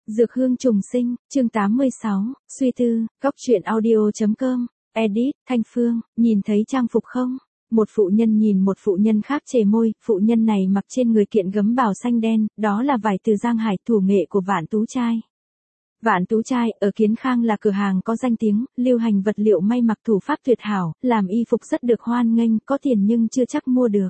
Dược hương trùng sinh, chương 86, suy tư, góc truyện audio.com, edit, Thanh Phương, nhìn thấy trang phục không? Một phụ nhân nhìn một phụ nhân khác chề môi, phụ nhân này mặc trên người kiện gấm bào xanh đen, đó là vải từ Giang Hải, thủ nghệ của Vạn Tú Trai. Vạn Tú Trai, ở Kiến Khang là cửa hàng có danh tiếng, lưu hành vật liệu may mặc thủ pháp tuyệt hảo, làm y phục rất được hoan nghênh, có tiền nhưng chưa chắc mua được.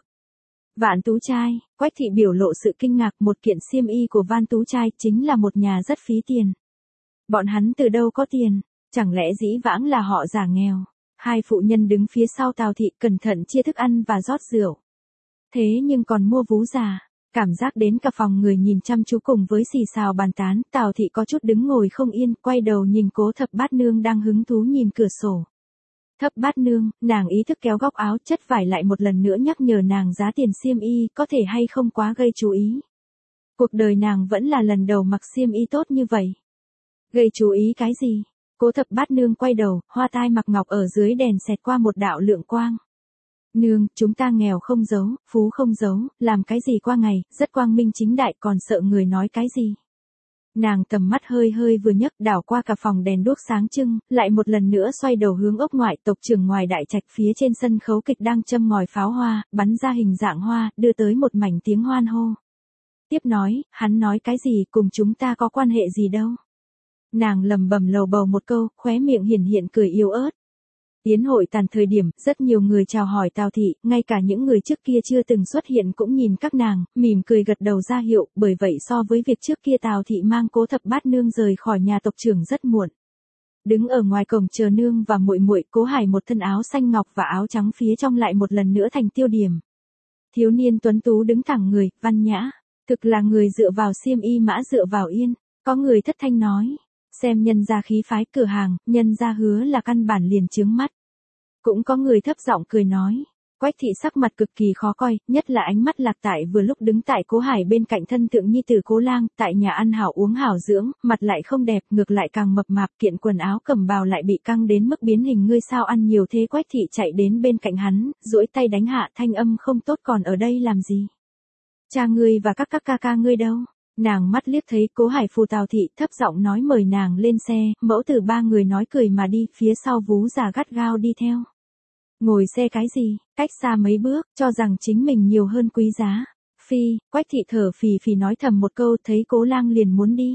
Vạn Tú Trai, Quách thị biểu lộ sự kinh ngạc, một kiện xiêm y của Vạn Tú Trai chính là một nhà rất phí tiền. Bọn hắn từ đâu có tiền, chẳng lẽ dĩ vãng là họ già nghèo. Hai phụ nhân đứng phía sau Tào thị cẩn thận chia thức ăn và rót rượu. Thế nhưng còn mua vú già, cảm giác đến cả phòng người nhìn chăm chú cùng với xì xào bàn tán, Tào thị có chút đứng ngồi không yên, quay đầu nhìn Cố Thập Bát Nương đang hứng thú nhìn cửa sổ. Thập Bát Nương, nàng ý thức kéo góc áo chất vải lại một lần nữa nhắc nhở nàng giá tiền xiêm y có thể hay không quá gây chú ý. Cuộc đời nàng vẫn là lần đầu mặc xiêm y tốt như vậy. Gây chú ý cái gì? Cố Thập Bát Nương quay đầu, hoa tai mặc ngọc ở dưới đèn xẹt qua một đạo lượng quang. Nương, chúng ta nghèo không giấu, phú không giấu, làm cái gì qua ngày, rất quang minh chính đại, còn sợ người nói cái gì. Nàng tầm mắt hơi hơi vừa nhấc, đảo qua cả phòng đèn đuốc sáng trưng, lại một lần nữa xoay đầu hướng ốc ngoại, tộc trưởng ngoài đại trạch phía trên sân khấu kịch đang châm ngòi pháo hoa, bắn ra hình dạng hoa, đưa tới một mảnh tiếng hoan hô. Tiếp nói, hắn nói cái gì, cùng chúng ta có quan hệ gì đâu. Nàng lầm bầm lầu bầu một câu, khóe miệng hiển hiện cười yếu ớt. Yến hội tàn thời điểm, rất nhiều người chào hỏi Tào thị, ngay cả những người trước kia chưa từng xuất hiện cũng nhìn các nàng, mỉm cười gật đầu ra hiệu, bởi vậy so với việc trước kia Tào thị mang Cố Thập Bát Nương rời khỏi nhà tộc trưởng rất muộn. Đứng ở ngoài cổng chờ nương và muội muội, Cố Hải một thân áo xanh ngọc và áo trắng phía trong lại một lần nữa thành tiêu điểm. Thiếu niên tuấn tú đứng thẳng người, văn nhã, thực là người dựa vào xiêm y mã dựa vào yên, có người thất thanh nói. Xem nhân gia khí phái cửa hàng, nhân gia hứa là căn bản liền chướng mắt. Cũng có người thấp giọng cười nói. Quách thị sắc mặt cực kỳ khó coi, nhất là ánh mắt lạc tại vừa lúc đứng tại Cố Hải bên cạnh thân thượng nhi tử Cố Lang, tại nhà ăn hảo uống hảo dưỡng, mặt lại không đẹp, ngược lại càng mập mạp, kiện quần áo cẩm bào lại bị căng đến mức biến hình, ngươi sao ăn nhiều thế. Quách thị chạy đến bên cạnh hắn, duỗi tay đánh hạ, thanh âm không tốt, còn ở đây làm gì? Cha ngươi và các ca ca ngươi đâu? Nàng mắt liếc thấy Cố Hải phù Tào thị, thấp giọng nói mời nàng lên xe, mẫu tử ba người nói cười mà đi, phía sau vú già gắt gao đi theo. Ngồi xe cái gì, cách xa mấy bước, cho rằng chính mình nhiều hơn quý giá. Phi, Quách thị thở phì phì nói thầm một câu, thấy Cố Lang liền muốn đi.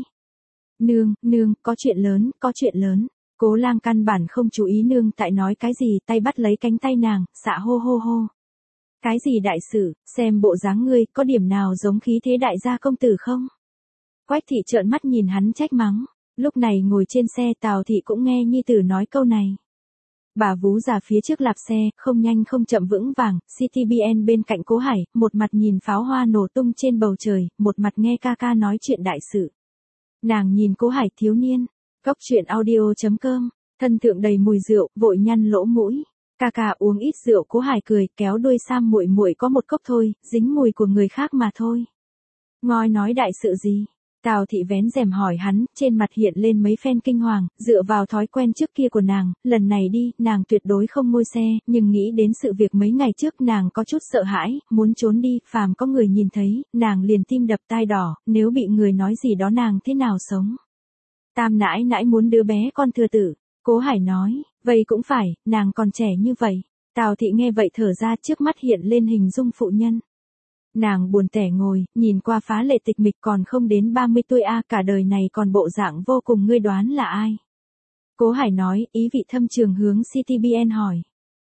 Nương, có chuyện lớn, có chuyện lớn. Cố Lang căn bản không chú ý nương tại nói cái gì, tay bắt lấy cánh tay nàng, xạ hô hô hô. Cái gì đại sự, xem bộ dáng ngươi, có điểm nào giống khí thế đại gia công tử không? Quách thị trợn mắt nhìn hắn trách mắng, lúc này ngồi trên xe Tào thị cũng nghe nhi tử nói câu này. Bà vú già phía trước lạp xe, không nhanh không chậm vững vàng, CTBN bên cạnh Cố Hải, một mặt nhìn pháo hoa nổ tung trên bầu trời, một mặt nghe ca ca nói chuyện đại sự. Nàng nhìn Cố Hải thiếu niên, góc truyện audio.com, thân thượng đầy mùi rượu, vội nhăn lỗ mũi. Ca ca uống ít rượu. Cố Hải cười, kéo đuôi Sam muội muội có một cốc thôi, dính mùi của người khác mà thôi. Ngoi nói đại sự gì? Tào thị vén rèm hỏi hắn, trên mặt hiện lên mấy phen kinh hoàng, dựa vào thói quen trước kia của nàng, lần này đi, nàng tuyệt đối không ngồi xe, nhưng nghĩ đến sự việc mấy ngày trước nàng có chút sợ hãi, muốn trốn đi, phàm có người nhìn thấy, nàng liền tim đập tai đỏ, nếu bị người nói gì đó nàng thế nào sống? Tam nãi nãi muốn đứa bé con thừa tử. Cố Hải nói, vậy cũng phải, nàng còn trẻ như vậy. Tào thị nghe vậy thở ra, trước mắt hiện lên hình dung phụ nhân. Nàng buồn tẻ ngồi, nhìn qua phá lệ tịch mịch, còn không đến 30 tuổi a, cả đời này còn bộ dạng vô cùng, ngươi đoán là ai? Cố Hải nói, ý vị thâm trường hướng CTBN hỏi.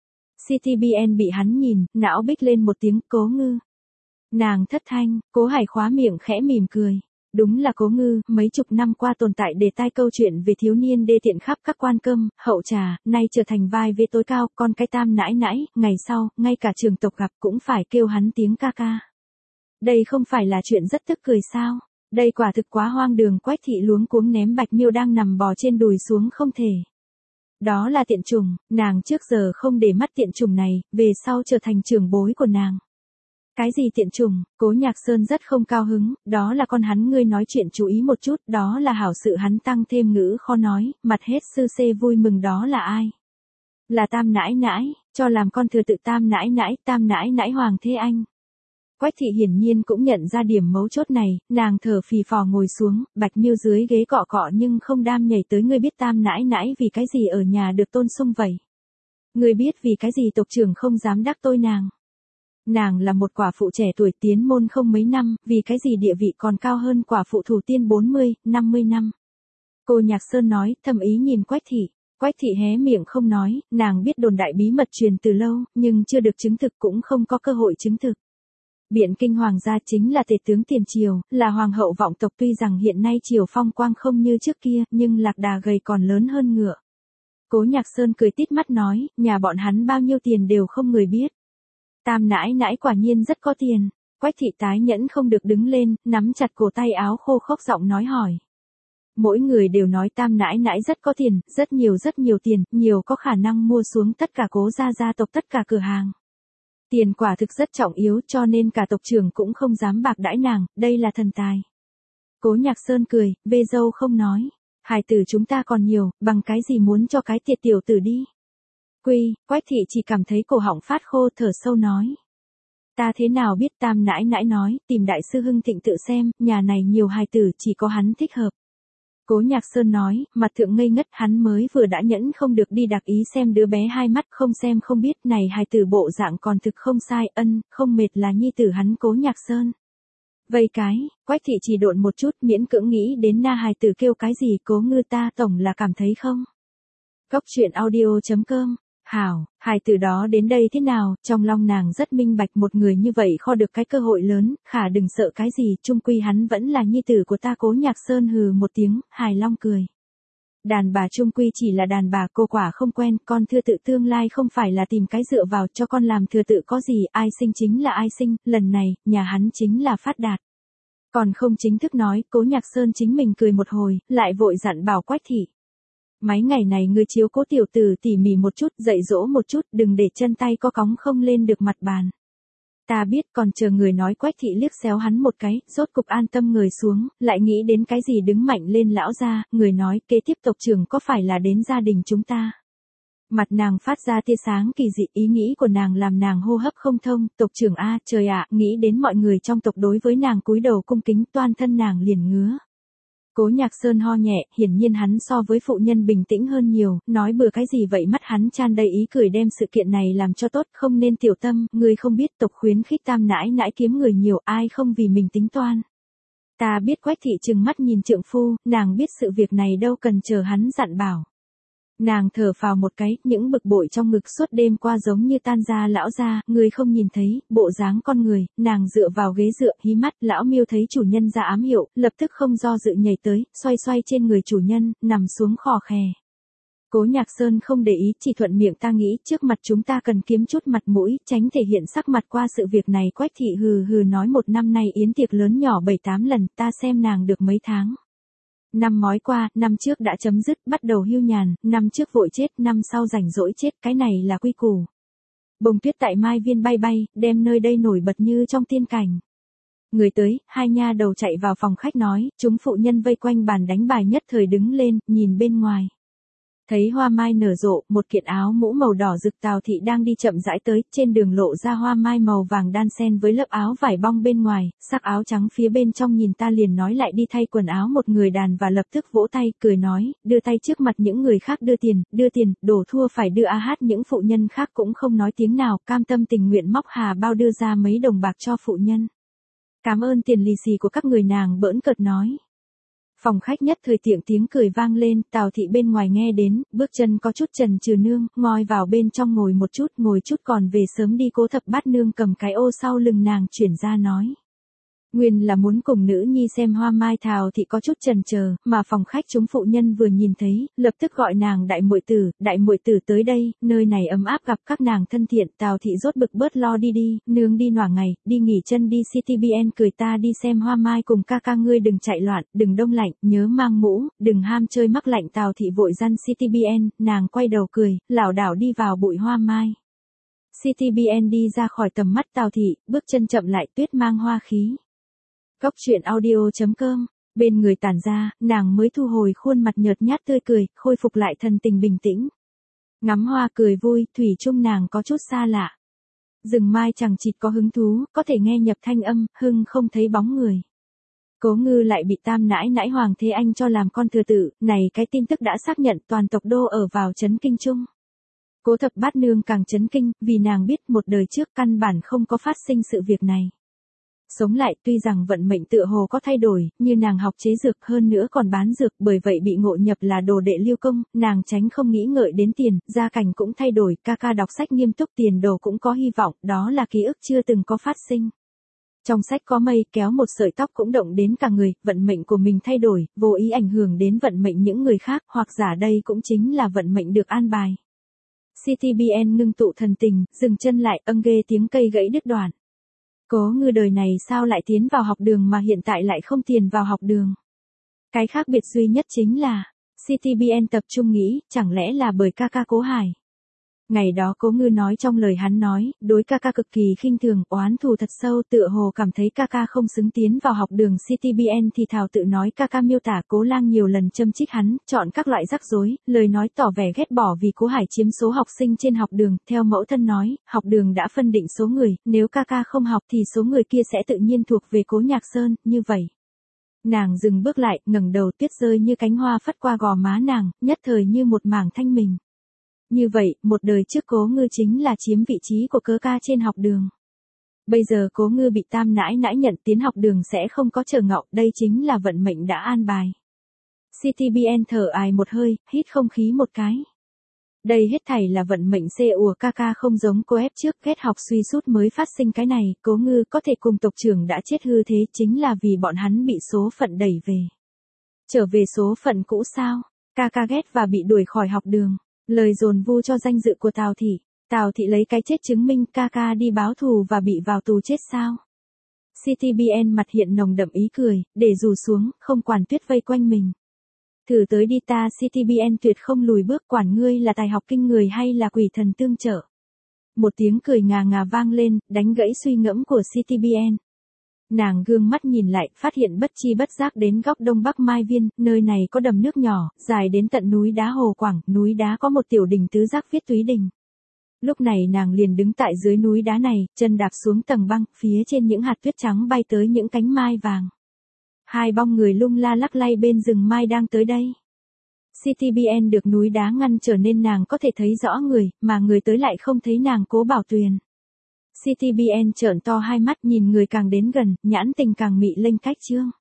CTBN bị hắn nhìn, não bích lên một tiếng, Cố Ngư. Nàng thất thanh, Cố Hải khóa miệng khẽ mỉm cười. Đúng là Cố Ngư, mấy chục năm qua tồn tại đề tài câu chuyện về thiếu niên đê tiện khắp các quan cơm, hậu trà, nay trở thành vai vế tối cao, con cái tam nãi nãi, ngày sau, ngay cả trường tộc gặp cũng phải kêu hắn tiếng ca ca. Đây không phải là chuyện rất tức cười sao? Đây quả thực quá hoang đường. Quách thị luống cuống ném Bạch Miêu đang nằm bò trên đùi xuống, không thể. Đó là tiện chủng, nàng trước giờ không để mắt tiện chủng này, về sau trở thành trưởng bối của nàng. Cái gì tiện chủng? Cố Nhạc Sơn rất không cao hứng, đó là con hắn, ngươi nói chuyện chú ý một chút, đó là hảo sự. Hắn tăng thêm ngữ khó nói, mặt hết sư xê vui mừng. Đó là ai? Là tam nãi nãi, cho làm con thừa tự tam nãi nãi hoàng thế anh. Quách thị hiển nhiên cũng nhận ra điểm mấu chốt này, nàng thở phì phò ngồi xuống, Bạch Miêu dưới ghế cọ cọ nhưng không đam nhảy tới. Ngươi biết Tam nãi nãi vì cái gì ở nhà được tôn sung vậy? Ngươi biết vì cái gì tộc trưởng không dám đắc tội nàng? Nàng là một quả phụ trẻ tuổi tiến môn không mấy năm, vì cái gì địa vị còn cao hơn quả phụ thủ tiên 40, 50 năm. Cô Nhạc Sơn nói, thầm ý nhìn Quách thị. Quách thị hé miệng không nói, nàng biết đồn đại bí mật truyền từ lâu, nhưng chưa được chứng thực cũng không có cơ hội chứng thực. Biện Kinh hoàng gia chính là tể tướng tiền triều, là hoàng hậu vọng tộc, tuy rằng hiện nay triều phong quang không như trước kia, nhưng lạc đà gầy còn lớn hơn ngựa. Cố Nhạc Sơn cười tít mắt nói, nhà bọn hắn bao nhiêu tiền đều không người biết. Tam nãi nãi quả nhiên rất có tiền. Quách thị tái nhẫn không được đứng lên, nắm chặt cổ tay áo khô khốc giọng nói hỏi. Mỗi người đều nói Tam nãi nãi rất có tiền, rất nhiều tiền, nhiều có khả năng mua xuống tất cả Cố gia tộc tất cả cửa hàng. Tiền quả thực rất trọng yếu cho nên cả tộc trưởng cũng không dám bạc đãi nàng, đây là thần tài. Cố Nhạc Sơn cười, bê dâu không nói. Hài tử chúng ta còn nhiều, bằng cái gì muốn cho cái tiệt tiểu tử đi. Quách thị chỉ cảm thấy cổ họng phát khô, thở sâu nói. Ta thế nào biết? Tam nãi nãi nói, tìm đại sư Hưng Thịnh tự xem, nhà này nhiều hài tử chỉ có hắn thích hợp. Cố Nhạc Sơn nói, mặt thượng ngây ngất, hắn mới vừa đã nhẫn không được đi đặc ý xem đứa bé hai mắt, không xem không biết, này hài tử bộ dạng còn thực không sai, không mệt là nhi tử hắn. Cố Nhạc Sơn vây cái, Quách thị chỉ độn một chút, miễn cưỡng nghĩ đến na hài tử kêu cái gì. Cố ngư ta tổng là cảm thấy không. Góc truyện audio.com. Hảo, hài tử đó đến đây thế nào? Trong lòng nàng rất minh bạch, một người như vậy kho được cái cơ hội lớn, khả đừng sợ cái gì, chung quy hắn vẫn là nhi tử của ta. Cố Nhạc Sơn hừ một tiếng, hài long cười. Đàn bà chung quy chỉ là đàn bà, cô quả không quen, con thưa tự tương lai không phải là tìm cái dựa vào cho con làm thừa tự có gì, ai sinh chính là ai sinh, lần này, nhà hắn chính là phát đạt. Còn không chính thức nói, Cố Nhạc Sơn chính mình cười một hồi, lại vội dặn bảo Quách thị. Mấy ngày này ngươi chiếu cố tiểu tử tỉ mỉ một chút, dạy dỗ một chút, đừng để chân tay có cóng không lên được mặt bàn. Ta biết. Còn chờ người nói. Quách thị liếc xéo hắn một cái, rốt cục an tâm người xuống, lại nghĩ đến cái gì đứng mạnh lên lão gia, người nói, kế tiếp tộc trưởng có phải là đến gia đình chúng ta. Mặt nàng phát ra tia sáng kỳ dị, ý nghĩ của nàng làm nàng hô hấp không thông. Tộc trưởng a, trời ạ, nghĩ đến mọi người trong tộc đối với nàng cúi đầu cung kính, toan thân nàng liền ngứa. Cố Nhạc Sơn ho nhẹ, hiển nhiên hắn so với phụ nhân bình tĩnh hơn nhiều, nói bừa cái gì vậy? Mắt hắn tràn đầy ý cười, đem sự kiện này làm cho tốt, không nên tiểu tâm, ngươi không biết tộc khuyến khích Tam nãi nãi kiếm người nhiều, ai không vì mình tính toan. Ta biết. Quách thị trừng mắt nhìn trượng phu, nàng biết sự việc này đâu cần chờ hắn dặn bảo. Nàng thở phào một cái, những bực bội trong ngực suốt đêm qua giống như tan ra. Lão gia, người không nhìn thấy, bộ dáng con người. Nàng dựa vào ghế dựa, hí mắt, lão Miêu thấy chủ nhân ra ám hiệu, lập tức không do dự nhảy tới, xoay xoay trên người chủ nhân, nằm xuống khò khè. Cố Nhạc Sơn không để ý, chỉ thuận miệng, ta nghĩ trước mặt chúng ta cần kiếm chút mặt mũi, tránh thể hiện sắc mặt qua sự việc này. Quách thị hừ hừ nói, một năm nay yến tiệc lớn nhỏ 7-8 lần, ta xem nàng được mấy tháng. Năm ngói qua, năm trước đã chấm dứt, bắt đầu hưu nhàn, năm trước vội chết, năm sau rảnh rỗi chết, cái này là quy củ. Bông tuyết tại Mai Viên bay bay, đem nơi đây nổi bật như trong tiên cảnh. Người tới, hai nha đầu chạy vào phòng khách nói, chúng phụ nhân vây quanh bàn đánh bài nhất thời đứng lên, nhìn bên ngoài. Thấy hoa mai nở rộ, một kiện áo mũ màu đỏ rực Tào thị đang đi chậm rãi tới, trên đường lộ ra hoa mai màu vàng đan xen với lớp áo vải bong bên ngoài, sắc áo trắng phía bên trong, nhìn ta liền nói lại đi thay quần áo. Một người đàn và lập tức vỗ tay, cười nói, đưa tay trước mặt những người khác, đưa tiền, đổ thua phải đưa a hát. Những phụ nhân khác cũng không nói tiếng nào, cam tâm tình nguyện móc hà bao đưa ra mấy đồng bạc cho phụ nhân. Cảm ơn tiền lì xì của các người, nàng bỡn cợt nói. Phòng khách nhất thời tiếng cười vang lên, Tào thị bên ngoài nghe đến, bước chân có chút chần chừ, nương, ngồi vào bên trong ngồi chút còn về sớm đi. Cố Thập Bát nương cầm cái ô sau lưng nàng chuyển ra nói. Nguyên là muốn cùng nữ nhi xem hoa mai. Tào thị có chút chần chờ, mà phòng khách chúng phụ nhân vừa nhìn thấy, lập tức gọi nàng đại muội tử tới đây, nơi này ấm áp, gặp các nàng thân thiện. Tào thị rốt bực, bớt lo đi, nương đi nhoảng ngày, đi nghỉ chân đi. CTBN cười, ta đi xem hoa mai cùng ca ca, ngươi đừng chạy loạn, đừng đông lạnh, nhớ mang mũ, đừng ham chơi mắc lạnh. Tào thị vội răn CTBN, nàng quay đầu cười, lảo đảo đi vào bụi hoa mai. CTBN đi ra khỏi tầm mắt Tào thị, bước chân chậm lại, tuyết mang hoa khí. Góc truyện audio.com. Bên người tản ra, nàng mới thu hồi khuôn mặt nhợt nhát tươi cười, khôi phục lại thần tình bình tĩnh. Ngắm hoa cười vui, thủy chung nàng có chút xa lạ. Rừng mai chẳng chịt có hứng thú, có thể nghe nhập thanh âm, hưng không thấy bóng người. Cố Ngư lại bị tam nãi nãi Hoàng Thế Anh cho làm con thừa tự, này cái tin tức đã xác nhận toàn tộc đô ở vào chấn kinh chung. Cố Thập Bát Nương càng chấn kinh, vì nàng biết một đời trước căn bản không có phát sinh sự việc này. Sống lại tuy rằng vận mệnh tựa hồ có thay đổi, như nàng học chế dược hơn nữa còn bán dược, bởi vậy bị ngộ nhập là đồ đệ Lưu Công, nàng tránh không nghĩ ngợi đến tiền, gia cảnh cũng thay đổi, ca ca đọc sách nghiêm túc tiền đồ cũng có hy vọng, đó là ký ức chưa từng có phát sinh. Trong sách có mây kéo một sợi tóc cũng động đến cả người, vận mệnh của mình thay đổi, vô ý ảnh hưởng đến vận mệnh những người khác, hoặc giả đây cũng chính là vận mệnh được an bài. CTBN ngưng tụ thần tình, dừng chân lại, ghê tiếng cây gãy đứt đoạn. Cố Ngư đời này sao lại tiến vào học đường mà hiện tại lại không tiền vào học đường. Cái khác biệt duy nhất chính là, CTBN tập trung nghĩ, chẳng lẽ là bởi ca ca Cố Hải. Ngày đó Cố Ngư nói trong lời hắn nói, đối ca ca cực kỳ khinh thường, oán thù thật sâu, tựa hồ cảm thấy ca ca không xứng tiến vào học đường CTBN thì thào tự nói ca ca miêu tả Cố Lang nhiều lần châm chích hắn, chọn các loại rắc rối, lời nói tỏ vẻ ghét bỏ vì Cố Hải chiếm số học sinh trên học đường, theo mẫu thân nói, học đường đã phân định số người, nếu ca ca không học thì số người kia sẽ tự nhiên thuộc về Cố Nhạc Sơn, như vậy. Nàng dừng bước lại, ngẩng đầu, tuyết rơi như cánh hoa phất qua gò má nàng, nhất thời như một mảng thanh mình. Như vậy, một đời trước Cố Ngư chính là chiếm vị trí của cớ ca trên học đường. Bây giờ Cố Ngư bị tam nãi nãi nhận tiến học đường sẽ không có trở ngại, đây chính là vận mệnh đã an bài. CTBN thở ài một hơi, hít không khí một cái. Đây hết thảy là vận mệnh xê ùa, ca ca không giống cô ép trước, ghét học suy sút mới phát sinh cái này, Cố Ngư có thể cùng tộc trưởng đã chết hư thế chính là vì bọn hắn bị số phận đẩy về. Trở về số phận cũ sao? Ca ca ghét và bị đuổi khỏi học đường. Lời dồn vu cho danh dự của Tào Thị. Tào Thị lấy cái chết chứng minh ca ca đi báo thù và bị vào tù chết sao? CTBN mặt hiện nồng đậm ý cười, để rủ xuống, không quản tuyết vây quanh mình. Thử tới đi ta, CTBN tuyệt không lùi bước, quản ngươi là tài học kinh người hay là quỷ thần tương trợ. Một tiếng cười ngà ngà vang lên, đánh gãy suy ngẫm của CTBN. Nàng gương mắt nhìn lại, phát hiện bất chi bất giác đến góc đông bắc Mai Viên, nơi này có đầm nước nhỏ, dài đến tận núi đá Hồ Quảng, núi đá có một tiểu đình tứ giác viết Túy Đình. Lúc này nàng liền đứng tại dưới núi đá này, chân đạp xuống tầng băng, phía trên những hạt tuyết trắng bay tới những cánh mai vàng. Hai bóng người lung la lắc lay bên rừng mai đang tới đây. CTBN được núi đá ngăn trở nên nàng có thể thấy rõ người, mà người tới lại không thấy nàng. Cố Bảo Tuyền. CTBN trợn to hai mắt nhìn người càng đến gần, nhãn tình càng mị lênh cách trương.